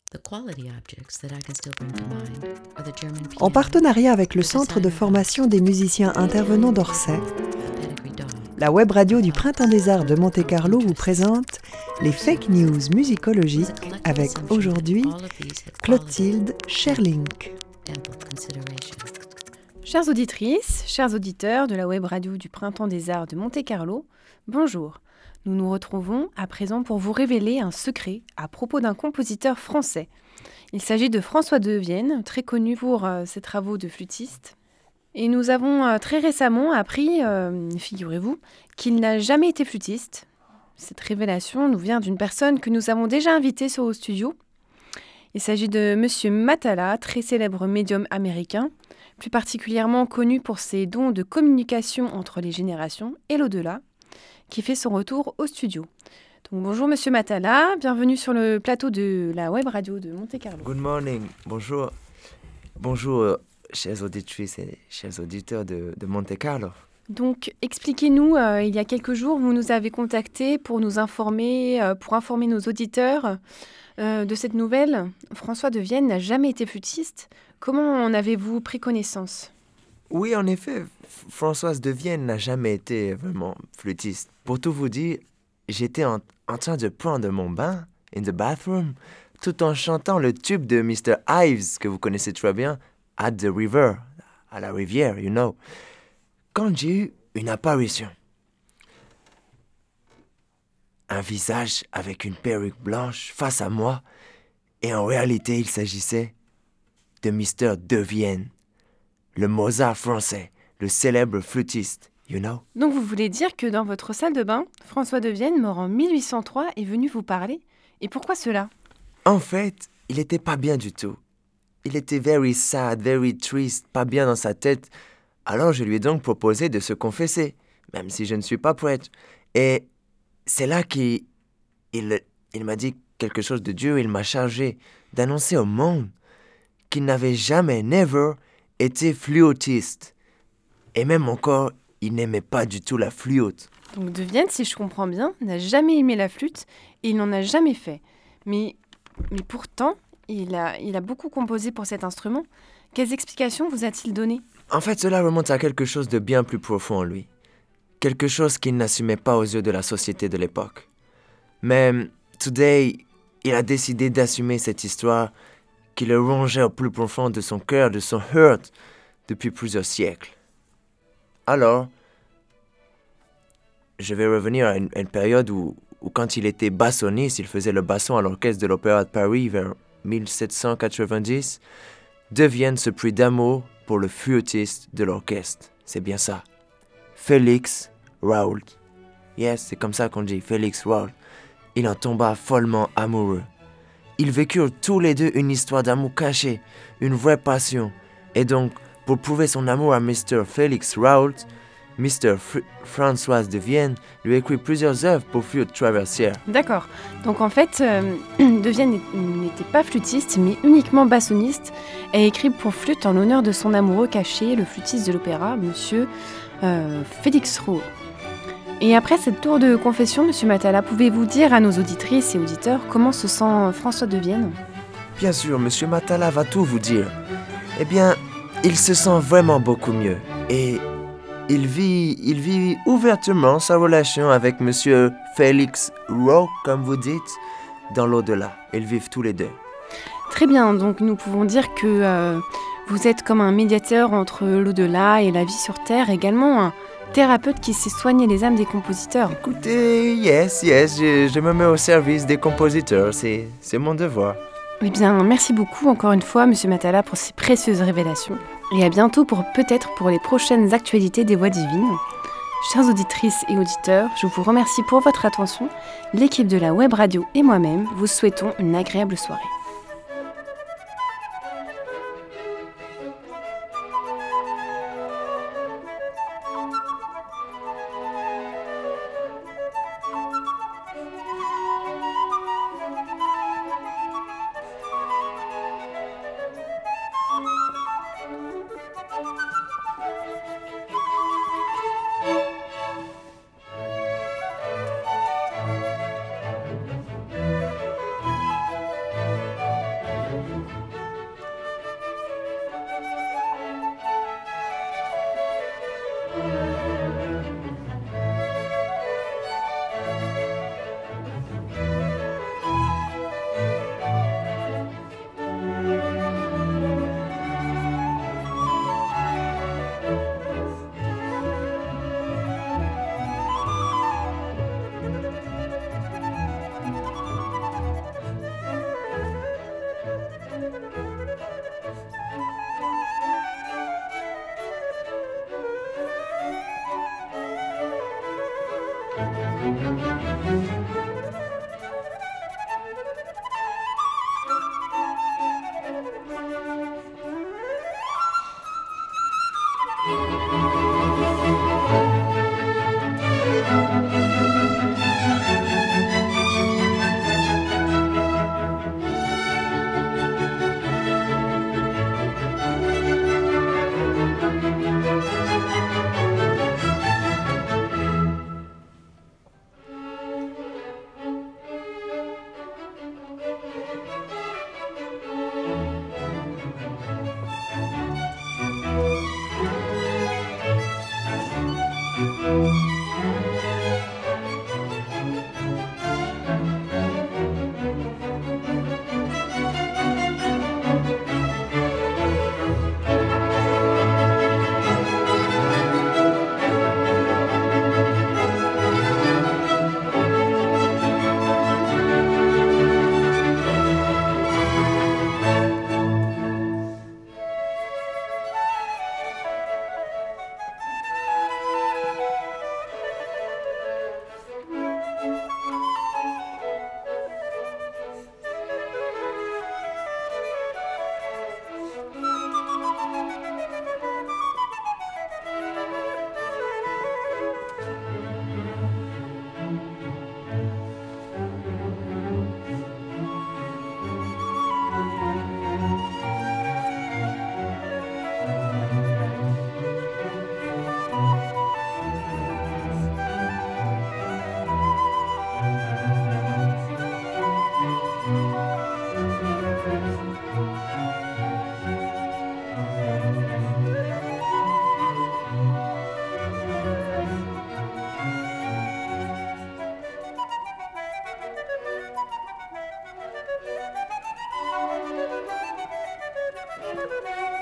En partenariat avec le Centre de formation des musiciens intervenants d'Orsay, la web radio du Printemps des Arts de Monte-Carlo vous présente les fake news musicologiques avec aujourd'hui Clotilde Scherlink. Chères auditrices, chers auditeurs de la web radio du Printemps des Arts de Monte-Carlo, bonjour. Nous nous retrouvons à présent pour vous révéler un secret à propos d'un compositeur français. Il s'agit de François de Vienne, très connu pour ses travaux de flûtiste. Et nous avons très récemment appris, figurez-vous, qu'il n'a jamais été flûtiste. Cette révélation nous vient d'une personne que nous avons déjà invitée sur le studio. Il s'agit de Monsieur Matala, très célèbre médium américain, plus particulièrement connu pour ses dons de communication entre les générations et l'au-delà, qui fait son retour au studio. Donc bonjour Monsieur Matala, bienvenue sur le plateau de la web radio de Monte-Carlo. Good morning, bonjour. Bonjour chères auditrices et chers auditeurs de Monte-Carlo. Donc expliquez-nous, il y a quelques jours, vous nous avez contactés pour nous informer, pour informer nos auditeurs de cette nouvelle. François de Vienne n'a jamais été flûtiste. Comment en avez-vous pris connaissance ? Oui, en effet, Françoise de Vienne n'a jamais été vraiment flûtiste. Pour tout vous dire, j'étais en train de prendre mon bain, in the bathroom, tout en chantant le tube de Mr. Ives, que vous connaissez très bien, At the River, à la rivière, you know. Quand j'ai eu une apparition. Un visage avec une perruque blanche face à moi, et en réalité, il s'agissait de Mr. de Vienne, le Mozart français, le célèbre flûtiste, you know. Donc vous voulez dire que dans votre salle de bain, François de Vienne, mort en 1803, est venu vous parler ? Et pourquoi cela ? En fait, il était pas bien du tout. Il était very sad, very triste, pas bien dans sa tête. Alors je lui ai donc proposé de se confesser, même si je ne suis pas prêtre. Et c'est là qu'il m'a dit quelque chose de dur. Il m'a chargé d'annoncer au monde qu'il n'avait jamais, never, été flûtiste. Et même encore, il n'aimait pas du tout la flûte. Donc de Vienne, si je comprends bien, n'a jamais aimé la flûte et il n'en a jamais fait. Mais pourtant, il a beaucoup composé pour cet instrument. Quelles explications vous a-t-il données ? En fait, cela remonte à quelque chose de bien plus profond en lui. Quelque chose qu'il n'assumait pas aux yeux de la société de l'époque. Mais, today, il a décidé d'assumer cette histoire qui le rongeait au plus profond de son cœur, de son hurt, depuis plusieurs siècles. Alors, je vais revenir à une période où quand il était bassoniste, il faisait le basson à l'orchestre de l'Opéra de Paris vers 1790, de Vienne se prit d'amour pour le flûtiste de l'orchestre. C'est bien ça. Félix Raoult. Yes, c'est comme ça qu'on dit, Félix Raoult. Il en tomba follement amoureux. Ils vécurent tous les deux une histoire d'amour cachée, une vraie passion. Et donc, pour prouver son amour à Mr. Félix Raoult, Mr. François de Vienne lui écrit plusieurs œuvres pour flûte traversière. D'accord. Donc en fait, de Vienne n'était pas flûtiste, mais uniquement bassoniste, et écrit pour flûte en l'honneur de son amoureux caché, le flûtiste de l'opéra, Monsieur Félix Raoult. Et après cette tour de confession, Monsieur Matala, pouvez-vous dire à nos auditrices et auditeurs comment se sent François de Vienne ? Bien sûr, Monsieur Matala va tout vous dire. Eh bien, il se sent vraiment beaucoup mieux. Et il vit ouvertement sa relation avec Monsieur Félix Raoult, comme vous dites, dans l'au-delà. Ils vivent tous les deux. Très bien, donc nous pouvons dire que vous êtes comme un médiateur entre l'au-delà et la vie sur Terre, également un thérapeute qui sait soigner les âmes des compositeurs. Écoutez, yes, je me mets au service des compositeurs, c'est mon devoir. Eh bien, merci beaucoup encore une fois, Monsieur Matala, pour ces précieuses révélations. Et à bientôt peut-être pour les prochaines actualités des Voix divines. Chères auditrices et auditeurs, je vous remercie pour votre attention. L'équipe de la web radio et moi-même vous souhaitons une agréable soirée.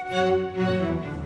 Thank you.